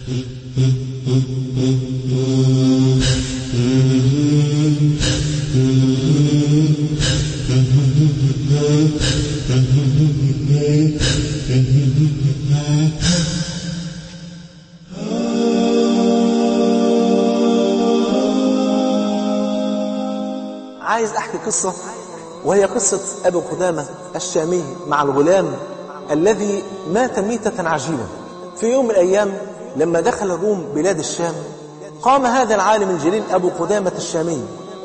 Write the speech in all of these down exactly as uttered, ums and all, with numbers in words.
عايز أحكي قصة، وهي قصة أبي قدامة الشامي مع الغلام الذي مات ميتة عجيبة. في يوم من الأيام لما دخل الروم بلاد الشام، قام هذا العالم الجليل أبو قدامة الشامي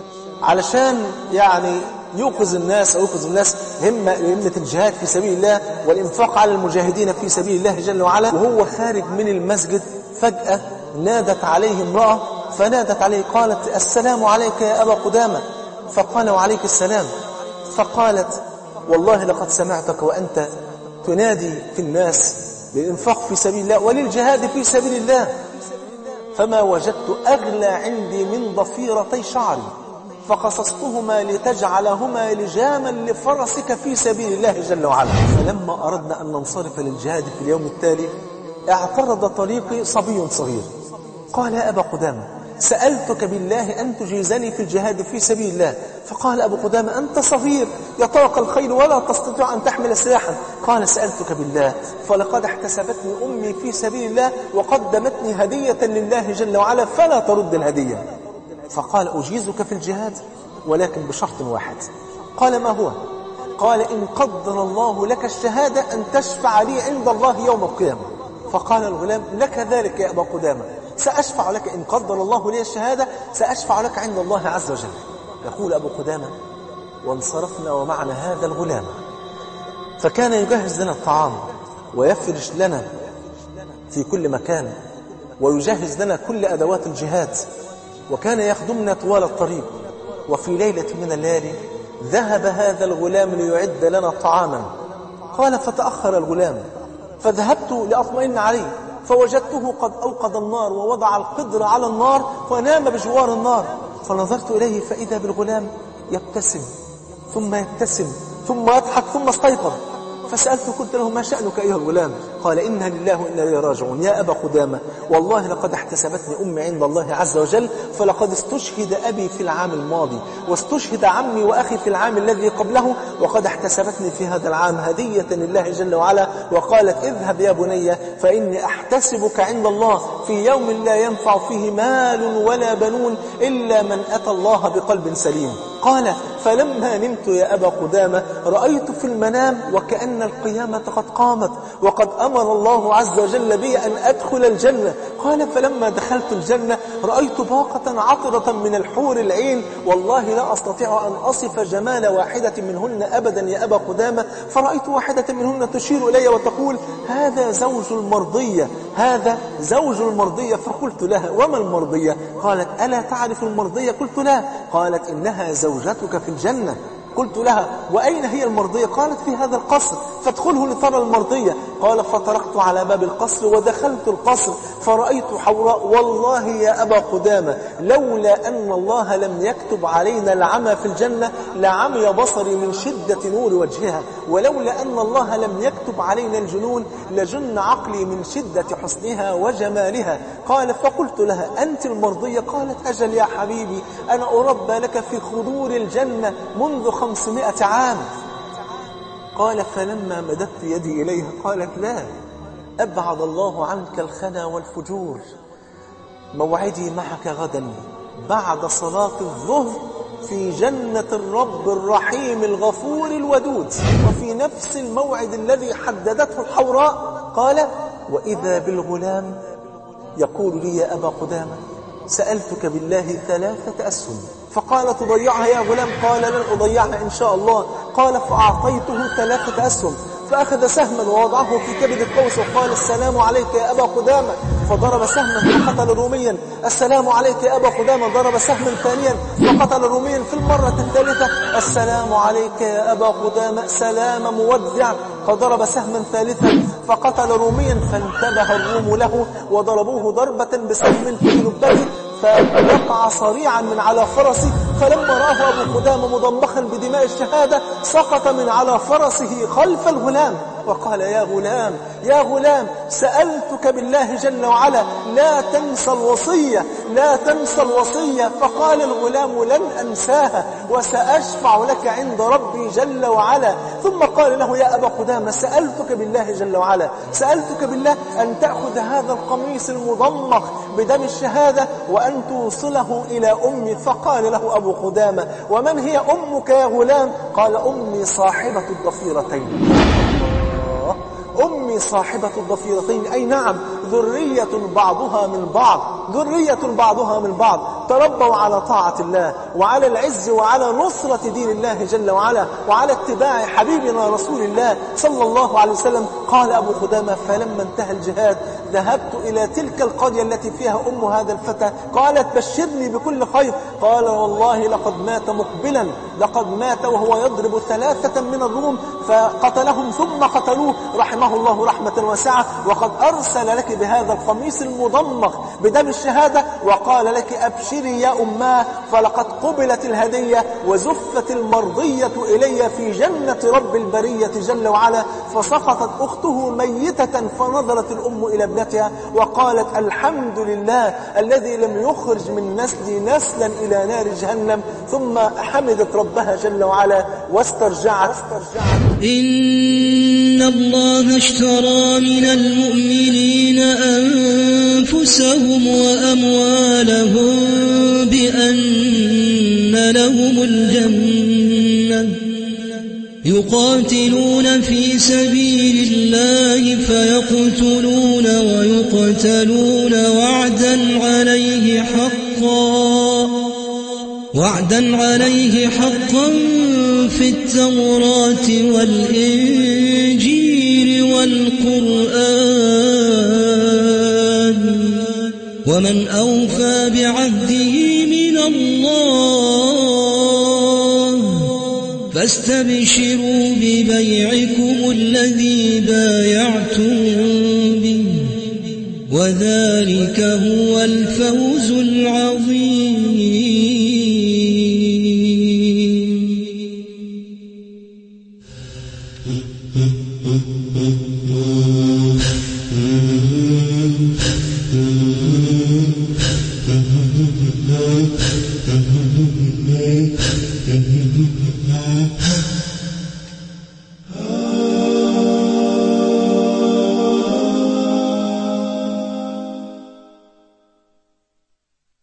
علشان يعني يوقظ الناس أو يوقظ الناس همة همة الجهاد في سبيل الله والإنفاق على المجاهدين في سبيل الله جل وعلا. وهو خارج من المسجد فجأة نادت عليه امرأة، فنادت عليه قالت: السلام عليك يا أبا قدامة. فقال: وعليك السلام. فقالت: والله لقد سمعتك وأنت تنادي في الناس للإنفاق في سبيل الله وللجهاد في سبيل الله، فما وجدت أغلى عندي من ضفيرتي شعري فقصصتهما لتجعلهما لجاما لفرسك في سبيل الله جل وعلا. فلما أردنا أن ننصرف للجهاد في اليوم التالي اعترض طريقي صبي صغير، قال: يا أبا قدامة، سألتك بالله أن تجيزني في الجهاد في سبيل الله. فقال أبو قدامة: أنت صغير يطاق الخيل ولا تستطيع أن تحمل سلاحا. قال: سألتك بالله، فلقد احتسبتني أمي في سبيل الله وقدمتني هدية لله جل وعلا، فلا ترد الهدية. فقال: أجيزك في الجهاد ولكن بشرط واحد. قال: ما هو؟ قال: إن قدر الله لك الشهادة أن تشفع لي عند الله يوم القيامة. فقال الغلام: لك ذلك يا أبا قدامة، سأشفع لك إن قدر الله لي الشهادة، سأشفع لك عند الله عز وجل. يقول أبو قدامة: وانصرفنا ومعنا هذا الغلام، فكان يجهز لنا الطعام ويفرش لنا في كل مكان ويجهز لنا كل أدوات الجهاد، وكان يخدمنا طوال الطريق. وفي ليلة من الليالي ذهب هذا الغلام ليعد لنا طعاما. قال: فتأخر الغلام، فذهبت لأطمئن عليه، فوجدته قد أوقد النار ووضع القدر على النار ونام بجوار النار. فنظرت إليه فإذا بالغلام يبتسم ثم يبتسم ثم يضحك ثم استيقظ. فسألته قلت له: ما شأنك أيها الغلام؟ قال: إنا لله وإنا إليه راجعون. يا أبا قدامة، والله لقد احتسبتني أمي عند الله عز وجل، فلقد استشهد أبي في العام الماضي واستشهد عمي وأخي في العام الذي قبله، وقد احتسبتني في هذا العام هدية لله جل وعلا. وقالت: اذهب يا بني فإني أحتسبك عند الله في يوم لا ينفع فيه مال ولا بنون إلا من أتى الله بقلب سليم. قال: فلما نمت يا أبا قدامة رأيت في المنام وكأن القيامة قد قامت وقد أمر الله عز وجل بي أن أدخل الجنة. قال: فلما دخلت الجنة رأيت باقة عطرة من الحور العين، والله لا أستطيع أن أصف جمال واحدة منهن أبدا يا أبا قدامة. فرأيت واحدة منهن تشير إلي وتقول: هذا زوج المرضية، هذا زوج المرضية. فقلت لها: وما المرضية؟ قالت: ألا تعرف المرضية؟ قلت: لا. قالت: إنها زوجتك في الجنة. قلت لها: وأين هي المرضية؟ قالت: في هذا القصر، فادخله لترى المرضية. قال: فطرقت على باب القصر ودخلت القصر فرأيت حوراء، والله يا أبا قدامة لولا أن الله لم يكتب علينا العمى في الجنة لعمي بصري من شدة نور وجهها، ولولا أن الله لم يكتب علينا الجنون لجن عقلي من شدة حسنها وجمالها. قال: فقلت لها: أنت المرضية؟ قالت: أجل يا حبيبي، أنا أربى لك في خدور الجنة منذ خمسمائة عام. قال: فلما مددت يدي إليها قالت: لا، أبعد الله عنك الخنا والفجور، موعدي معك غدا بعد صلاة الظهر في جنة الرب الرحيم الغفور الودود. وفي نفس الموعد الذي حددته الحوراء قال: وإذا بالغلام يقول لي: يا أبا قدامة، سألتك بالله ثلاثة أسهم، فقال: تضيعها يا غلام؟ قال: لن أضيعها إن شاء الله. قال: فأعطيته ثلاثة أسهم، فأخذ سهما ووضعه في كبد القوس وقال: السلام عليك يا أبا قدامة. فضرب سهما فقتل روميا. السلام عليك يا أبا قدامة. ضرب سهما ثانيا فقتل روميا. في المرة الثالثة: السلام عليك يا أبا قدامة، سلام مودع. فضرب سهما ثالثا فقتل روميا. فانتبه الروم له وضربوه ضربة بسهم في لبته فوقع صريعا من على فرسه. فلما رآه أبو قدامة مضمخا بدماء الشهادة سقط من على فرسه خلف الغلام. وقال يا غلام يا غلام سألتك بالله جل وعلا لا تنسى الوصية لا تنسى الوصية. فقال الغلام لن أنساها وسأشفع لك عند ربي جل وعلا. ثم قال له يا أبا قدامة سألتك بالله جل وعلا سألتك بالله أن تأخذ هذا القميص المضمخ بدم الشهادة وأن توصله إلى أمي. فقال له أبو قدامة ومن هي أمك يا غلام؟ قال أمي صاحبة الضفيرتين. أمي صاحبة الضفيرتين، أي نعم ذرية بعضها من بعض ذرية بعضها من بعض تربوا على طاعة الله وعلى العز وعلى نصرة دين الله جل وعلا وعلى اتباع حبيبنا رسول الله صلى الله عليه وسلم. قال أبو قدامة فلما انتهى الجهاد ذهبت إلى تلك القرية التي فيها أم هذا الفتى. قالت بشرني بكل خير. قال والله لقد مات مقبلا لقد مات وهو يضرب ثلاثة من الروم فقتلهم ثم قتلوه رحمه الله رحمة واسعة، وقد أرسل لك بهذا القميص المضمخ بدم الشهادة وقال لك أبشري يا أماه فلقد قبلت الهدية وزفت المرضية إلي في جنة رب البرية جل وعلا. فسقطت أخته ميتة فنظرت الأم إلى ابنتها وقالت الحمد لله الذي لم يخرج من نسلي نسلا إلى نار جهنم. ثم حمدت ربها جل وعلا واسترجعت. إن الله اشترى من المؤمنين أنفسهم وأموالهم بأن لهم الجنة يقاتلون في سبيل الله فيقتلون ويقتلون وعدا عليه حقا وعدا عليه حقا في التوراة والإنجيل والقرآن ومن أوفى بعهده من الله فاستبشروا ببيعكم الذي بايعتم به وذلك هو الفوز العظيم.